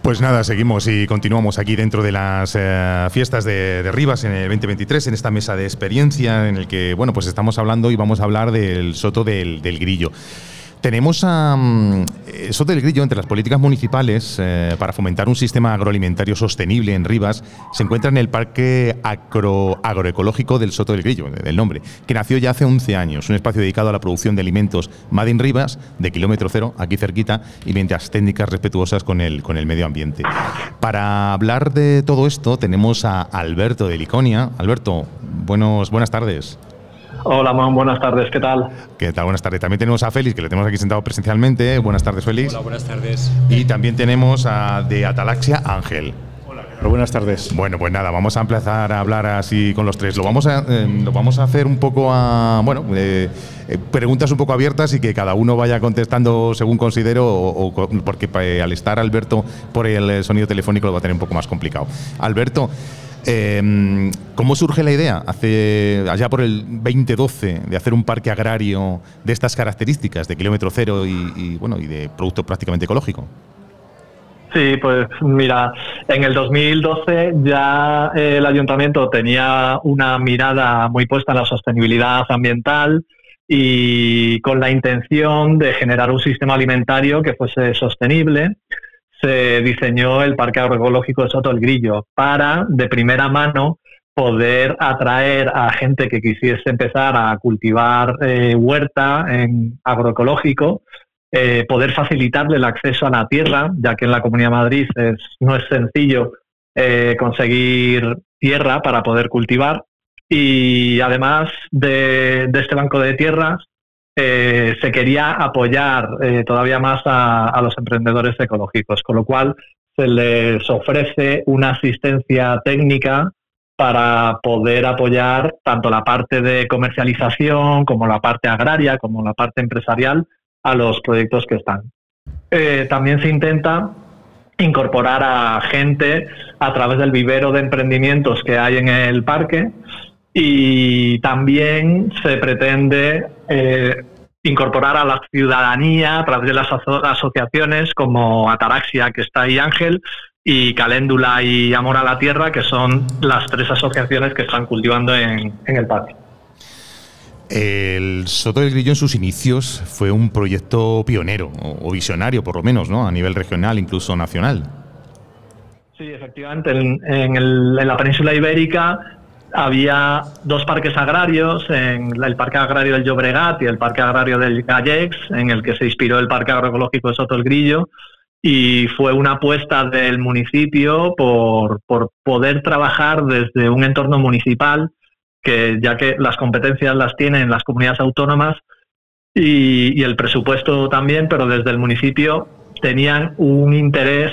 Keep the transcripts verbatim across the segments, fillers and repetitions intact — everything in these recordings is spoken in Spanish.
Pues nada, seguimos y continuamos aquí dentro de las eh, fiestas de, de Rivas en el veinte veintitrés, en esta mesa de experiencia en el que, bueno, pues estamos hablando y vamos a hablar del Soto del, del Grillo. Tenemos a um, Soto del Grillo entre las políticas municipales eh, para fomentar un sistema agroalimentario sostenible en Rivas. Se encuentra en el Parque Agro, Agroecológico del Soto del Grillo, del nombre, que nació ya hace once años. Un espacio dedicado a la producción de alimentos Made in Rivas, de kilómetro cero, aquí cerquita, y mediante técnicas respetuosas con el, con el medio ambiente. Para hablar de todo esto tenemos a Alberto de Liconia. Alberto, buenos, buenas tardes. Hola, Man, buenas tardes, ¿qué tal? ¿Qué tal? Buenas tardes. También tenemos a Félix, que le tenemos aquí sentado presencialmente. Buenas tardes, Félix. Hola, buenas tardes. Y también tenemos a de Atalaxia, Ángel. Hola, buenas tardes. Bueno, pues nada, vamos a empezar a hablar así con los tres. Lo vamos a, eh, lo vamos a hacer un poco a, bueno, eh, eh, preguntas un poco abiertas y que cada uno vaya contestando según considero, o, o porque eh, al estar Alberto por el sonido telefónico lo va a tener un poco más complicado. Alberto, Eh, ¿cómo surge la idea, hace allá por el veinte doce, de hacer un parque agrario de estas características, de kilómetro cero y, y bueno y de producto prácticamente ecológico? Sí, pues mira, en el dos mil doce ya el ayuntamiento tenía una mirada muy puesta en la sostenibilidad ambiental y con la intención de generar un sistema alimentario que fuese sostenible. Se diseñó el Parque Agroecológico de Soto del Grillo para, de primera mano, poder atraer a gente que quisiese empezar a cultivar eh, huerta en agroecológico, eh, poder facilitarle el acceso a la tierra, ya que en la Comunidad de Madrid es, no es sencillo eh, conseguir tierra para poder cultivar. Y además de, de este banco de tierras, Eh, se quería apoyar eh, todavía más a, a los emprendedores ecológicos, con lo cual se les ofrece una asistencia técnica para poder apoyar tanto la parte de comercialización como la parte agraria, como la parte empresarial a los proyectos que están. Eh, también se intenta incorporar a gente a través del vivero de emprendimientos que hay en el parque. Y también se pretende eh, incorporar a la ciudadanía a través de las aso- asociaciones como Ataraxia, que está ahí, Ángel, y Caléndula y Amor a la Tierra, que son las tres asociaciones que están cultivando en, en el parque. El Soto del Grillo en sus inicios fue un proyecto pionero, o, o visionario por lo menos, ¿no? A nivel regional, incluso nacional. Sí, efectivamente. En, en, el, en la península ibérica había dos parques agrarios, en el Parque Agrario del Llobregat y el Parque Agrario del Gallecs, en el que se inspiró el Parque Agroecológico de Soto del Grillo, y fue una apuesta del municipio por, por poder trabajar desde un entorno municipal, que ya que las competencias las tienen las comunidades autónomas y, y el presupuesto también, pero desde el municipio tenían un interés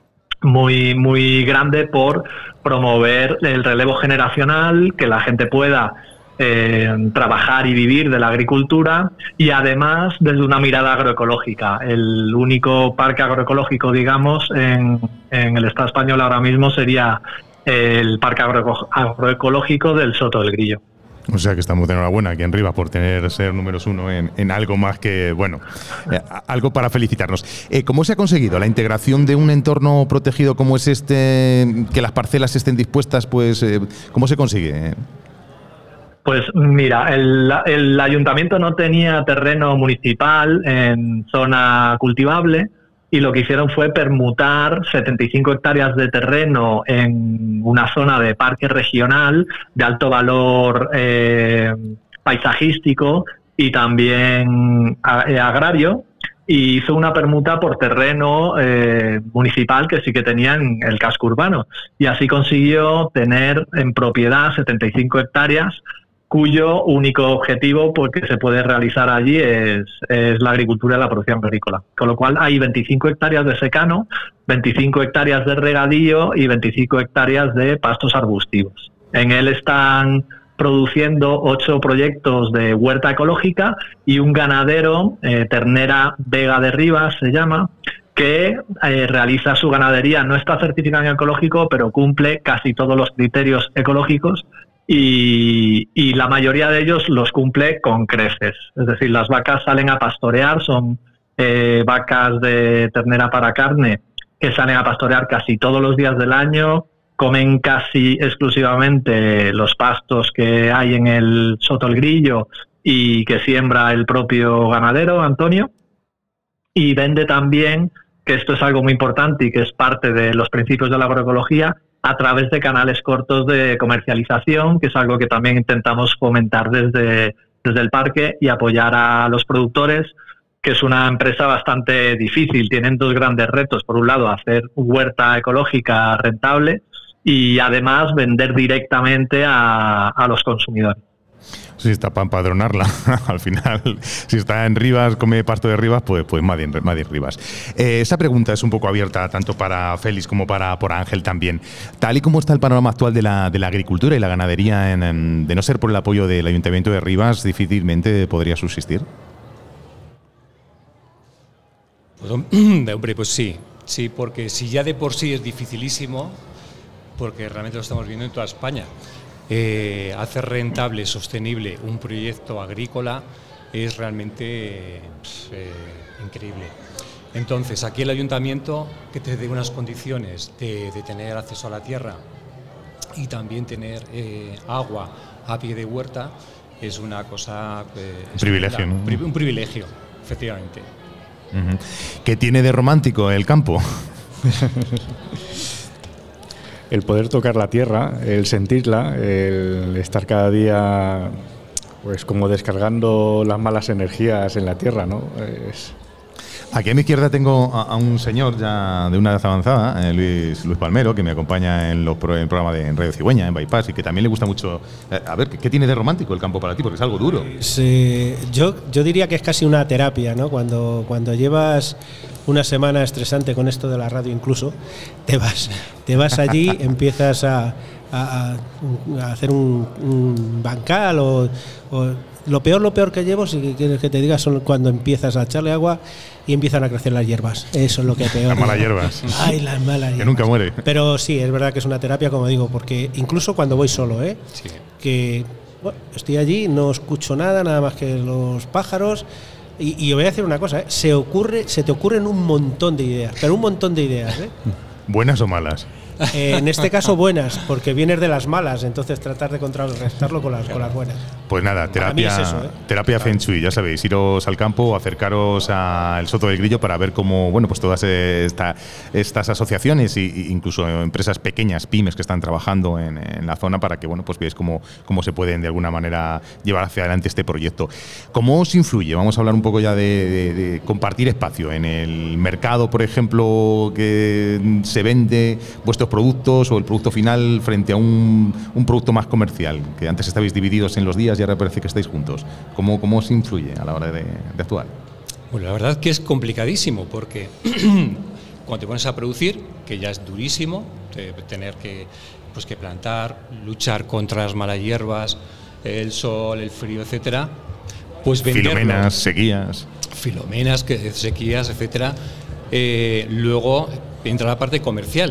muy muy grande por promover el relevo generacional, que la gente pueda eh, trabajar y vivir de la agricultura, y además desde una mirada agroecológica. El único parque agroecológico, digamos, en, en el Estado español ahora mismo sería el Parque Agro- Agroecológico del Soto del Grillo. O sea que estamos de enhorabuena aquí en Rivas por tener ser números uno en, en algo más que, bueno, eh, algo para felicitarnos. Eh, ¿Cómo se ha conseguido la integración de un entorno protegido como es este, que las parcelas estén dispuestas, pues, eh, ¿cómo se consigue? Pues mira, el, el ayuntamiento no tenía terreno municipal en zona cultivable, y lo que hicieron fue permutar setenta y cinco hectáreas de terreno en una zona de parque regional de alto valor eh, paisajístico y también agrario, y hizo una permuta por terreno eh, municipal que sí que tenía en el casco urbano, y así consiguió tener en propiedad setenta y cinco hectáreas, cuyo único objetivo pues, que se puede realizar allí es, es la agricultura y la producción agrícola. Con lo cual hay veinticinco hectáreas de secano, veinticinco hectáreas de regadío y veinticinco hectáreas de pastos arbustivos. En él están produciendo ocho proyectos de huerta ecológica y un ganadero, eh, Ternera Vega de Rivas se llama, que eh, realiza su ganadería. No está certificado en ecológico, pero cumple casi todos los criterios ecológicos. Y, y la mayoría de ellos los cumple con creces. Es decir, las vacas salen a pastorear, son eh, vacas de ternera para carne que salen a pastorear casi todos los días del año, comen casi exclusivamente los pastos que hay en el Soto El Grillo y que siembra el propio ganadero, Antonio, y vende también, que esto es algo muy importante y que es parte de los principios de la agroecología, a través de canales cortos de comercialización, que es algo que también intentamos fomentar desde, desde el parque y apoyar a los productores, que es una empresa bastante difícil. Tienen dos grandes retos. Por un lado, hacer huerta ecológica rentable y además vender directamente a, a los consumidores. Sí, está para empadronarla. Al final, si está en Rivas, come pasto de Rivas, pues, pues Madrid, Madrid Rivas. Eh, esa pregunta es un poco abierta tanto para Félix como para por Ángel también. Tal y como está el panorama actual de la, de la agricultura y la ganadería, en, en, de no ser por el apoyo del Ayuntamiento de Rivas, difícilmente podría subsistir. Pues, hombre, pues sí, sí, porque si ya de por sí es dificilísimo, porque realmente lo estamos viendo en toda España. Eh, hacer rentable, sostenible un proyecto agrícola es realmente pues, eh, increíble. Entonces, aquí el ayuntamiento que te dé unas condiciones de, de tener acceso a la tierra y también tener eh, agua a pie de huerta es una cosa... Eh, un privilegio, ¿no? Un privilegio, efectivamente. Uh-huh. ¿Qué tiene de romántico el campo? El poder tocar la tierra, el sentirla, el estar cada día pues como descargando las malas energías en la tierra, ¿no? Es... Aquí a mi izquierda tengo a, a un señor ya de una edad avanzada, eh, Luis, Luis Palmero, que me acompaña en, los pro, en el programa de en Radio Cigüeña, en Bypass, y que también le gusta mucho. Eh, a ver, ¿qué, ¿qué tiene de romántico el campo para ti? Porque es algo duro. Sí, yo, yo diría que es casi una terapia, ¿no? Cuando, cuando llevas una semana estresante con esto de la radio incluso, te vas, te vas allí, empiezas a, a, a hacer un, un bancal o, o lo peor, lo peor que llevo, si quieres que te diga, son cuando empiezas a echarle agua y empiezan a crecer las hierbas. Eso es lo que peor. Las malas hierbas. Ay, las malas hierbas. Que nunca muere. Pero sí, es verdad que es una terapia, como digo, porque incluso cuando voy solo, ¿eh? Sí. Que bueno, estoy allí, no escucho nada, nada más que los pájaros. Y, y voy a decir una cosa, ¿eh? se ocurre, se te ocurren un montón de ideas, pero un montón de ideas, ¿eh? ¿Buenas o malas? Eh, en este caso buenas, porque vienes de las malas, entonces tratar de contrarrestarlo con las, con las buenas. Pues nada, terapia, es eso, ¿eh? terapia Feng Shui, ya sabéis, iros al campo, acercaros al Soto del Grillo para ver cómo, bueno, pues todas esta, estas asociaciones e incluso empresas pequeñas, pymes que están trabajando en, en la zona para que, bueno, pues veáis cómo, cómo se pueden de alguna manera llevar hacia adelante este proyecto. ¿Cómo os influye? Vamos a hablar un poco ya de, de, de compartir espacio en el mercado, por ejemplo, que se vende vuestros productos o el producto final frente a un, un producto más comercial, que antes estabais divididos en los días y ahora parece que estáis juntos. ¿Cómo, cómo os influye a la hora de, de actuar? Bueno, la verdad que es complicadísimo porque cuando te pones a producir, que ya es durísimo, tener que, pues, que plantar, luchar contra las malas hierbas, el sol, el frío, etcétera, pues venderlo. Filomenas, sequías. Filomenas, sequías, etcétera. Eh, luego entra la parte comercial.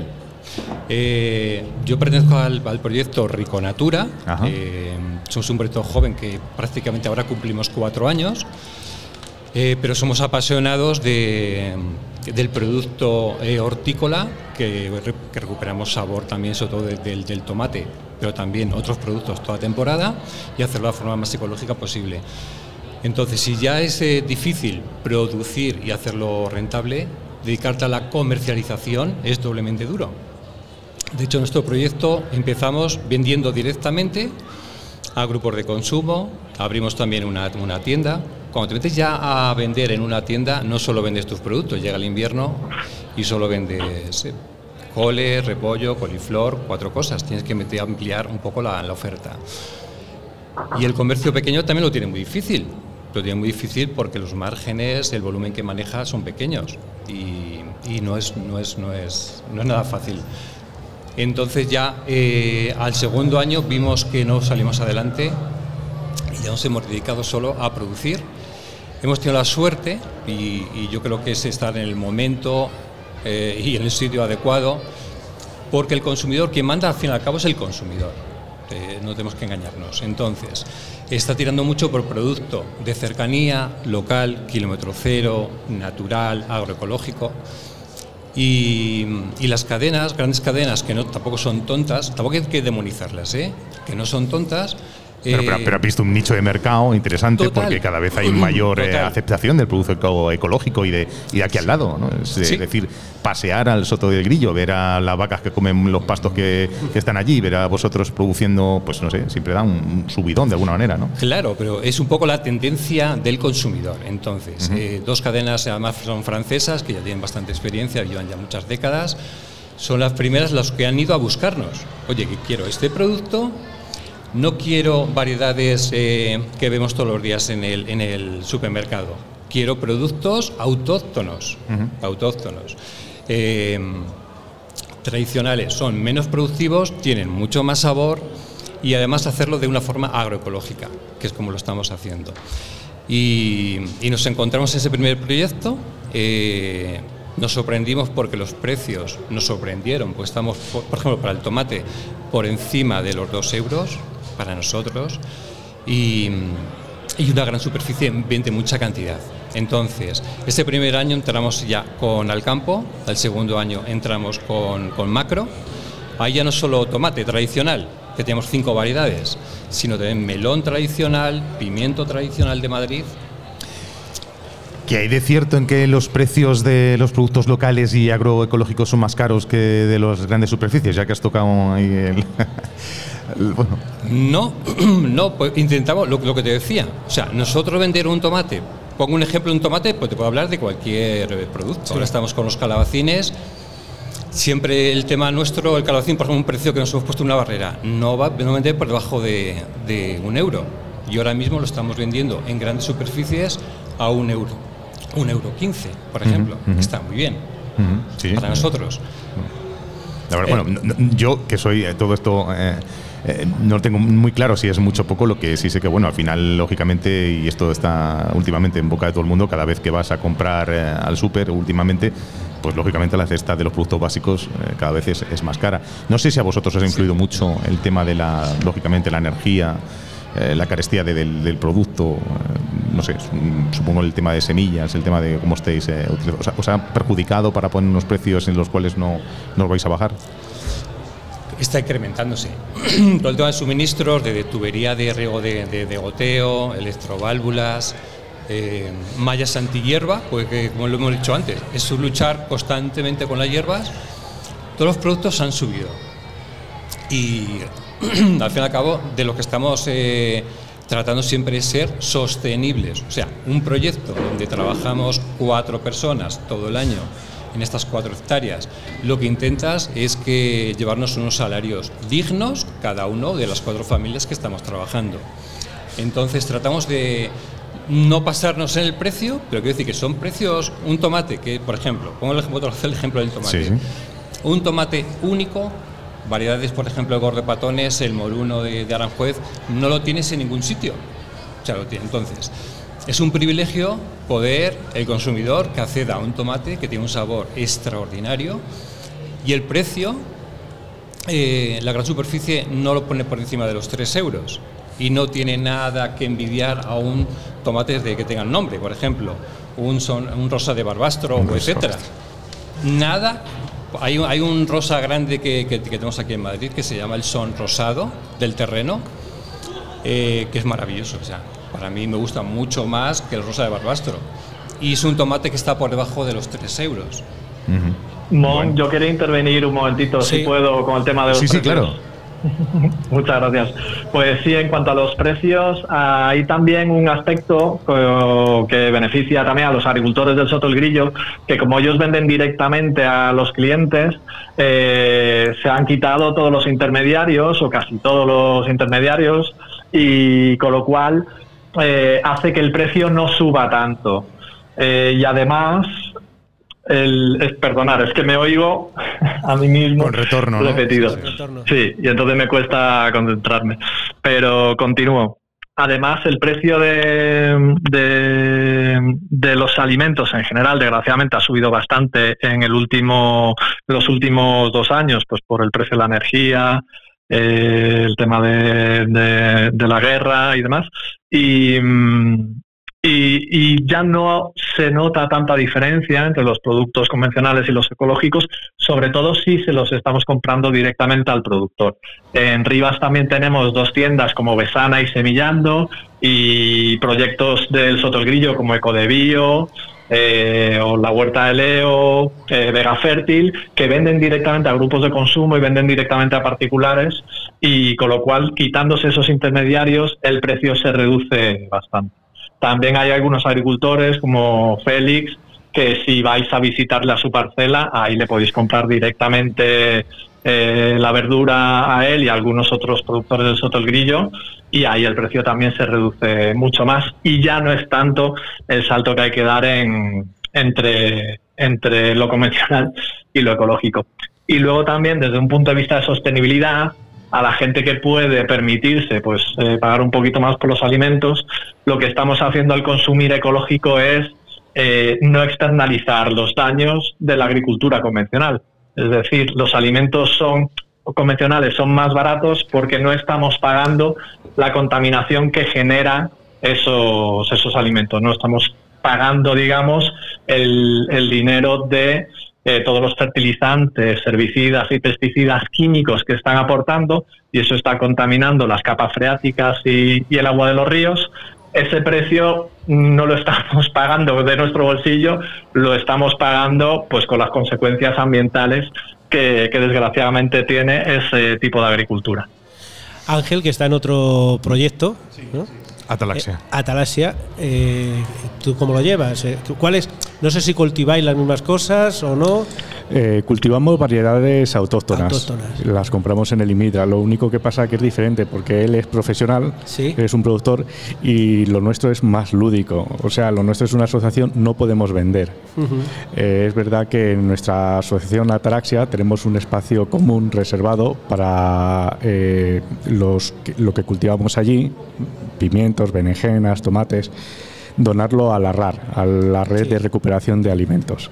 Eh, yo pertenezco al, al proyecto Riconatura. Eh, somos un proyecto joven que prácticamente ahora cumplimos cuatro años, eh, pero somos apasionados de, del producto eh, hortícola, que, que recuperamos sabor también, sobre todo de, de, del tomate, pero también otros productos toda temporada, y hacerlo de la forma más ecológica posible. Entonces, si ya es eh, difícil producir y hacerlo rentable, dedicarte a la comercialización es doblemente duro. De hecho, nuestro proyecto empezamos vendiendo directamente a grupos de consumo, abrimos también una, una tienda. Cuando te metes ya a vender en una tienda, no solo vendes tus productos, llega el invierno y solo vendes eh, cole, repollo, coliflor, cuatro cosas. Tienes que meter, ampliar un poco la, la oferta. Y el comercio pequeño también lo tiene muy difícil. Lo tiene muy difícil porque los márgenes, el volumen que maneja son pequeños y, y no, es, no, es, no, es, no es nada fácil. Entonces ya eh, al segundo año vimos que no salimos adelante y ya nos hemos dedicado solo a producir. Hemos tenido la suerte y, y yo creo que es estar en el momento eh, y en el sitio adecuado, porque el consumidor, quien manda al fin y al cabo es el consumidor. Eh, no tenemos que engañarnos. Entonces, está tirando mucho por producto de cercanía, local, kilómetro cero, natural, agroecológico. Y, y las cadenas, grandes cadenas, que no tampoco son tontas, tampoco hay que demonizarlas, ¿eh? Que no son tontas. Pero, pero, pero ha visto un nicho de mercado interesante total, porque cada vez hay mayor eh, aceptación del producto ecológico y de, y de aquí al lado, ¿no? Es, sí. es decir, pasear al Soto del Grillo, ver a las vacas que comen los pastos que, que están allí, ver a vosotros produciendo, pues no sé, siempre da un, un subidón de alguna manera, ¿no? Claro, pero es un poco la tendencia del consumidor. Entonces, uh-huh. eh, dos cadenas además son francesas, que ya tienen bastante experiencia, llevan ya muchas décadas, son las primeras las que han ido a buscarnos. Oye, que quiero este producto. No quiero variedades eh, que vemos todos los días en el, en el supermercado. Quiero productos autóctonos. Uh-huh. autóctonos. Eh, tradicionales, son menos productivos, tienen mucho más sabor y además hacerlo de una forma agroecológica, que es como lo estamos haciendo. Y, y nos encontramos en ese primer proyecto. Eh, Nos sorprendimos porque los precios nos sorprendieron, pues estamos, por, por ejemplo, para el tomate por encima de los dos euros para nosotros y, y una gran superficie de mucha cantidad. Entonces, este primer año entramos ya con Alcampo, el segundo año entramos con, con Macro. Ahí ya no solo tomate tradicional, que tenemos cinco variedades, sino también melón tradicional, pimiento tradicional de Madrid. ¿Qué hay de cierto en que los precios de los productos locales y agroecológicos son más caros que de las grandes superficies? Ya que has tocado ahí el... el bueno. No, no, pues intentamos lo, lo que te decía. O sea, nosotros vender un tomate, pongo un ejemplo de un tomate, pues te puedo hablar de cualquier producto. Sí. Ahora estamos con los calabacines. Siempre el tema nuestro, el calabacín, por ejemplo, un precio que nos hemos puesto una barrera, no va a vender por debajo de, de un euro. Y ahora mismo lo estamos vendiendo en grandes superficies a un euro. Un euro quince, por ejemplo, uh-huh, uh-huh. Está muy bien uh-huh. sí, para nosotros. La verdad, eh, bueno, no, no, yo que soy eh, todo esto, eh, eh, no tengo muy claro si es mucho o poco, lo que sí sé que, bueno, al final, lógicamente, y esto está últimamente en boca de todo el mundo, cada vez que vas a comprar eh, al súper, últimamente, pues lógicamente la cesta de los productos básicos eh, cada vez es, es más cara. No sé si a vosotros os ha influido sí. mucho el tema de la, lógicamente, la energía, eh, la carestía de, del, del producto, eh, no sé, supongo el tema de semillas, el tema de cómo estéis eh, utilizando. O sea, ¿os ha perjudicado para poner unos precios en los cuales no, no os vais a bajar? Está incrementándose. Todo el tema de suministros, de, de tubería de riego de, de, de goteo, electroválvulas, eh, mallas antihierba, pues que, como lo hemos dicho antes, es luchar constantemente con las hierbas. Todos los productos han subido. Y al fin y al cabo, de lo que estamos eh, tratando siempre es ser sostenibles. O sea, un proyecto donde trabajamos cuatro personas todo el año en estas cuatro hectáreas, lo que intentas es que llevarnos unos salarios dignos cada uno de las cuatro familias que estamos trabajando. Entonces tratamos de no pasarnos en el precio, pero quiero decir que son precios, un tomate que, por ejemplo, pongo el ejemplo, el ejemplo del tomate, sí. Un tomate único, variedades, por ejemplo, el gordepatones, el moruno de, de Aranjuez, no lo tienes en ningún sitio. O sea, lo tiene. Entonces, es un privilegio poder, el consumidor, que acceda a un tomate que tiene un sabor extraordinario y el precio, eh, la gran superficie no lo pone por encima de los tres euros y no tiene nada que envidiar a un tomate de que tengan nombre, por ejemplo, un, son, un rosa de Barbastro, o etcétera. Nada. Hay un, hay un rosa grande que, que, que tenemos aquí en Madrid que se llama el Son Rosado del terreno, eh, que es maravilloso. O sea, para mí me gusta mucho más que el rosa de Barbastro. Y es un tomate que está por debajo de los tres euros. Uh-huh. Mon, bueno. Yo quería intervenir un momentito, sí. si puedo, con el tema de los sí, precios. Sí, claro. Muchas gracias. Pues sí, en cuanto a los precios, hay también un aspecto que beneficia también a los agricultores del Soto del Grillo, que como ellos venden directamente a los clientes, eh, se han quitado todos los intermediarios, o casi todos los intermediarios, y con lo cual eh, hace que el precio no suba tanto. Eh, y además... El, es, perdonar, es que me oigo a mí mismo con retorno, repetido. ¿no? Sí, sí, y entonces me cuesta concentrarme. Pero continúo. Además, el precio de, de, de los alimentos en general, desgraciadamente, ha subido bastante en el último, los últimos dos años, pues por el precio de la energía, eh, el tema de, de, de la guerra y demás. Y... Y, y ya no se nota tanta diferencia entre los productos convencionales y los ecológicos, sobre todo si se los estamos comprando directamente al productor. En Rivas también tenemos dos tiendas como Besana y Semillando, y proyectos del Soto el Grillo como Ecodebio, Eh, o la Huerta de Leo, eh, Vega Fértil, que venden directamente a grupos de consumo y venden directamente a particulares, y con lo cual, quitándose esos intermediarios, el precio se reduce bastante. También hay algunos agricultores como Félix, que si vais a visitarle a su parcela, ahí le podéis comprar directamente eh, la verdura a él y a algunos otros productores del Soto el Grillo, y ahí el precio también se reduce mucho más, y ya no es tanto el salto que hay que dar en, entre, entre lo convencional y lo ecológico. Y luego también, desde un punto de vista de sostenibilidad, a la gente que puede permitirse pues eh, pagar un poquito más por los alimentos, lo que estamos haciendo al consumir ecológico es eh, no externalizar los daños de la agricultura convencional. Es decir, los alimentos son convencionales son más baratos porque no estamos pagando la contaminación que genera esos, esos alimentos. No estamos pagando, digamos, el, el dinero de eh, todos los fertilizantes, herbicidas y pesticidas químicos que están aportando, y eso está contaminando las capas freáticas y, y el agua de los ríos. Ese precio no lo estamos pagando de nuestro bolsillo, lo estamos pagando pues con las consecuencias ambientales que, que desgraciadamente tiene ese tipo de agricultura. Ángel, que está en otro proyecto, ¿no? Atalaxia. Eh, Atalaxia, eh, ¿tú cómo lo llevas? ¿Cuál es? No sé si cultiváis las mismas cosas o no. Eh, cultivamos variedades autóctonas. autóctonas. Las compramos en el IMIDRA. Lo único que pasa es que es diferente porque él es profesional, ¿sí? Es un productor, y lo nuestro es más lúdico. O sea, lo nuestro es una asociación, no podemos vender. Uh-huh. Eh, es verdad que en nuestra asociación Atalaxia tenemos un espacio común reservado para eh, los, lo que cultivamos allí, pimientos, berenjenas, tomates, donarlo a la R A R, a la Red sí. de Recuperación de Alimentos.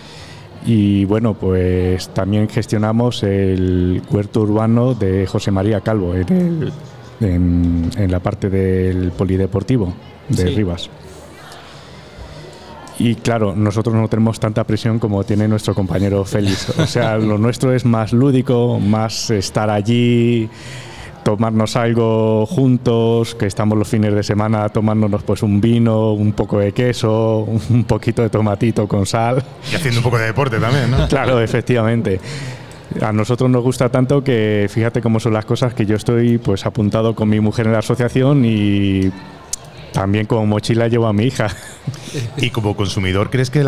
Y bueno, pues también gestionamos el huerto urbano de José María Calvo en, el, en, en la parte del polideportivo de sí. Rivas. Y claro, nosotros no tenemos tanta presión como tiene nuestro compañero Félix. O sea, lo nuestro es más lúdico, más estar allí, tomarnos algo juntos, que estamos los fines de semana tomándonos pues un vino, un poco de queso, un poquito de tomatito con sal. Y haciendo un poco de deporte también, ¿no? Claro, efectivamente. A nosotros nos gusta tanto que fíjate cómo son las cosas, que yo estoy pues apuntado con mi mujer en la asociación y también como mochila llevo a mi hija. Y como consumidor, ¿crees que la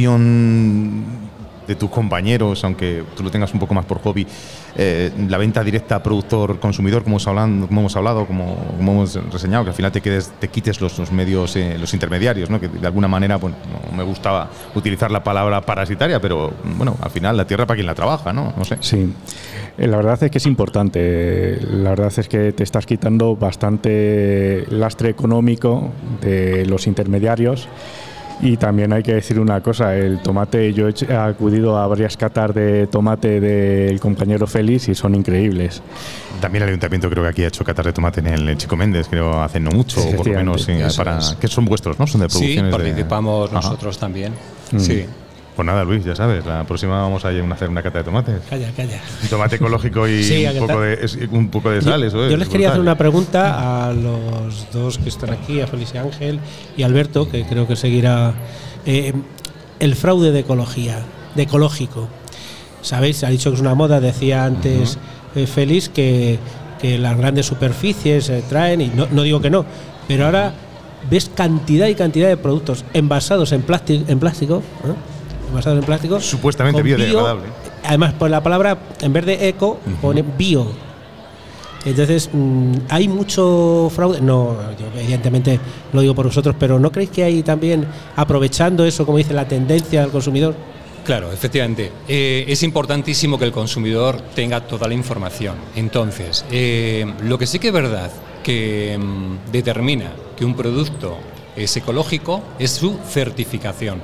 solución de tus compañeros, aunque tú lo tengas un poco más por hobby, eh, la venta directa productor-consumidor, como hemos hablado, como hemos, hablado como, como hemos reseñado, que al final te, quedes, te quites los, los medios, eh, los intermediarios, ¿no? Que de alguna manera, bueno, no me gustaba utilizar la palabra parasitaria, pero bueno, al final la tierra para quien la trabaja, ¿no? No sé. Sí, la verdad es que es importante. La verdad es que te estás quitando bastante lastre económico de los intermediarios. Y también hay que decir una cosa, el tomate, yo he acudido a varias catas de tomate del compañero Félix y son increíbles. También el ayuntamiento creo que aquí ha hecho catas de tomate en el Chico Méndez, creo hace no mucho, o por lo menos, sí, para, es. que son vuestros, ¿no? Son de producciones. Sí, participamos de... nosotros Ajá. también, mm. sí. Pues nada, Luis, ya sabes, la próxima vamos a hacer una cata de tomates. Calla, calla. Un tomate ecológico y sí, un, poco de, un poco de sal, yo, eso es. Yo les quería hacer una pregunta a los dos que están aquí, a Félix y Ángel, y Alberto, que creo que seguirá. Eh, el fraude de ecología, de ecológico. ¿Sabéis? Ha dicho que es una moda, decía antes uh-huh. eh, Félix, que, que las grandes superficies se eh, traen, y no, no digo que no, pero ahora ves cantidad y cantidad de productos envasados en plástico, en plástico, ¿eh? envasados en plástico, supuestamente biodegradable. Bio, además, por la palabra, en vez de eco, uh-huh. pone bio. Entonces, mmm, ¿hay mucho fraude? No, yo evidentemente lo digo por vosotros, pero ¿no creéis que hay también, aprovechando eso, como dice, la tendencia del consumidor? Claro, efectivamente. Eh, es importantísimo que el consumidor tenga toda la información. Entonces, eh, lo que sí que es verdad que mmm, determina que un producto es ecológico es su certificación.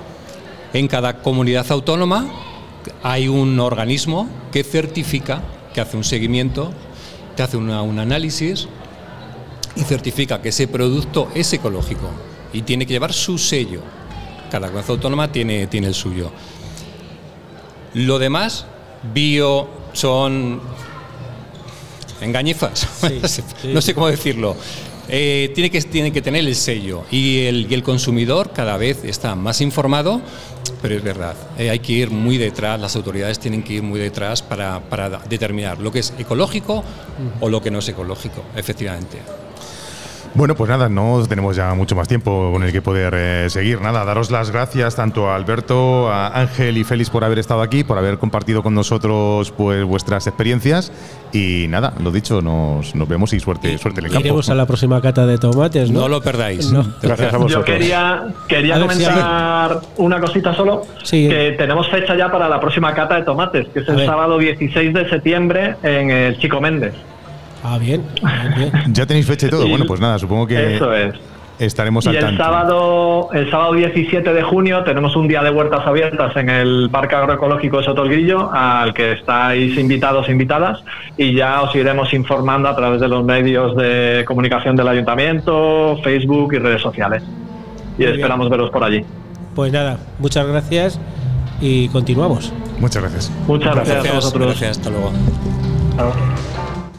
En cada comunidad autónoma hay un organismo que certifica, que hace un seguimiento, que hace una, un análisis y certifica que ese producto es ecológico y tiene que llevar su sello. cada comunidad autónoma tiene, tiene el suyo. Lo demás, bio, son engañifas, sí, sí, no sé cómo decirlo. Eh, tiene, que, tiene que tener el sello y el, y el consumidor cada vez está más informado, pero es verdad, eh, hay que ir muy detrás, las autoridades tienen que ir muy detrás para, para determinar lo que es ecológico uh-huh. o lo que no es ecológico, efectivamente. Bueno, pues nada, no tenemos ya mucho más tiempo con el que poder eh, seguir. Nada, daros las gracias tanto a Alberto, a Ángel y Félix por haber estado aquí, por haber compartido con nosotros pues vuestras experiencias. Y nada, lo dicho, nos, nos vemos y suerte, suerte en el campo. Iremos a la próxima cata de tomates, ¿no? No lo perdáis. No. Gracias a vosotros. Yo quería, quería comentar si una cosita solo, sí. que tenemos fecha ya para la próxima cata de tomates, que es el sábado dieciséis de septiembre en el Chico Méndez. Ah, bien, bien, bien. ¿Ya tenéis fecha y todo? Y bueno, pues nada, supongo que eso es. estaremos al y el tanto. sábado, el sábado diecisiete de junio tenemos un día de huertas abiertas en el Parque Agroecológico de Soto el Grillo, al que estáis invitados e invitadas, y ya os iremos informando a través de los medios de comunicación del Ayuntamiento, Facebook y redes sociales. Y Muy esperamos bien. veros por allí. Pues nada, muchas gracias y continuamos. Muchas gracias. Muchas gracias, gracias a vosotros. Gracias, hasta luego. Hasta luego.